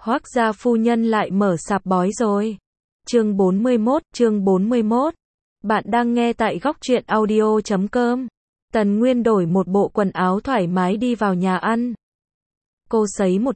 Hoác gia phu nhân lại mở sạp bói rồi. Chương 41. Bạn đang nghe tại góc truyện audio.com. Tần Nguyên đổi một bộ quần áo thoải mái đi vào nhà ăn. Cô sấy một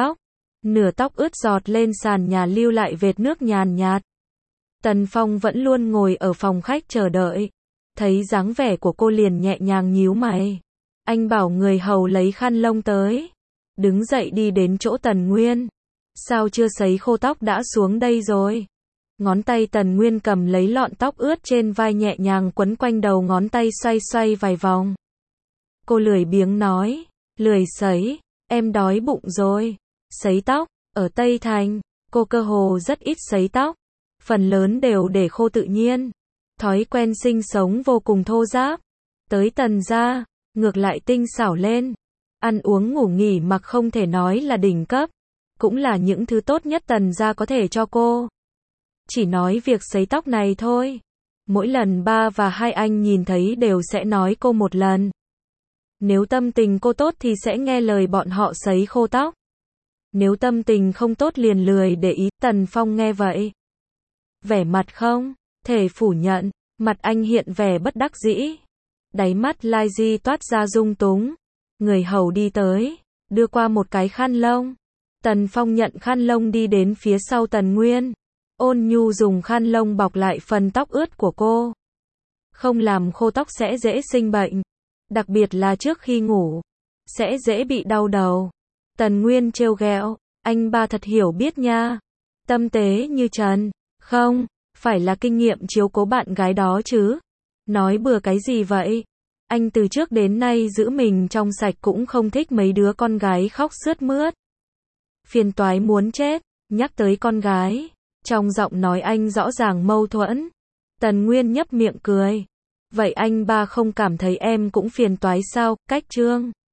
nửa tóc ướt giọt lên sàn nhà lưu lại vệt nước nhàn nhạt. Tần Phong vẫn luôn ngồi ở phòng khách chờ đợi. Thấy dáng vẻ của cô liền nhẹ nhàng nhíu mày. Anh bảo người hầu lấy khăn lông tới. Đứng dậy đi đến chỗ Tần Nguyên. Sao chưa sấy khô tóc đã xuống đây rồi? Ngón tay Tần Nguyên cầm lấy lọn tóc ướt trên vai nhẹ nhàng quấn quanh đầu ngón tay xoay xoay vài vòng. Cô lười biếng nói, lười sấy, em đói bụng rồi. Sấy tóc, ở Tây Thành, cô cơ hồ rất ít sấy tóc. Phần lớn đều để khô tự nhiên. Thói quen sinh sống vô cùng thô ráp. Tới Tần gia, ngược lại tinh xảo lên. Ăn uống ngủ nghỉ mặc không thể nói là đỉnh cấp. Cũng là những thứ tốt nhất Tần gia có thể cho cô. Chỉ nói việc sấy tóc này thôi. Mỗi lần ba và hai anh nhìn thấy đều sẽ nói cô một lần. Nếu tâm tình cô tốt thì sẽ nghe lời bọn họ sấy khô tóc. Nếu tâm tình không tốt liền lười để ý. Tần Phong nghe vậy. Vẻ mặt không thể phủ nhận. Mặt anh hiện vẻ bất đắc dĩ. Đáy mắt Lai Di toát ra dung túng. Người hầu đi tới. Đưa qua một cái khăn lông. Tần Phong nhận khăn lông đi đến phía sau Tần Nguyên. Ôn nhu dùng khăn lông bọc lại phần tóc ướt của cô. Không làm khô tóc sẽ dễ sinh bệnh. Đặc biệt là trước khi ngủ. Sẽ dễ bị đau đầu. Tần Nguyên trêu ghẹo. Anh ba thật hiểu biết nha. Tâm tế như trần. Không, phải là kinh nghiệm chiếu cố bạn gái đó chứ. Nói bừa cái gì vậy? Anh từ trước đến nay giữ mình trong sạch cũng không thích mấy đứa con gái khóc sướt mướt. Phiền toái muốn chết. Nhắc tới con gái. Trong giọng nói anh rõ ràng mâu thuẫn. Tần Nguyên nhấp miệng cười. Vậy anh ba không cảm thấy em cũng phiền toái sao? Cách trương.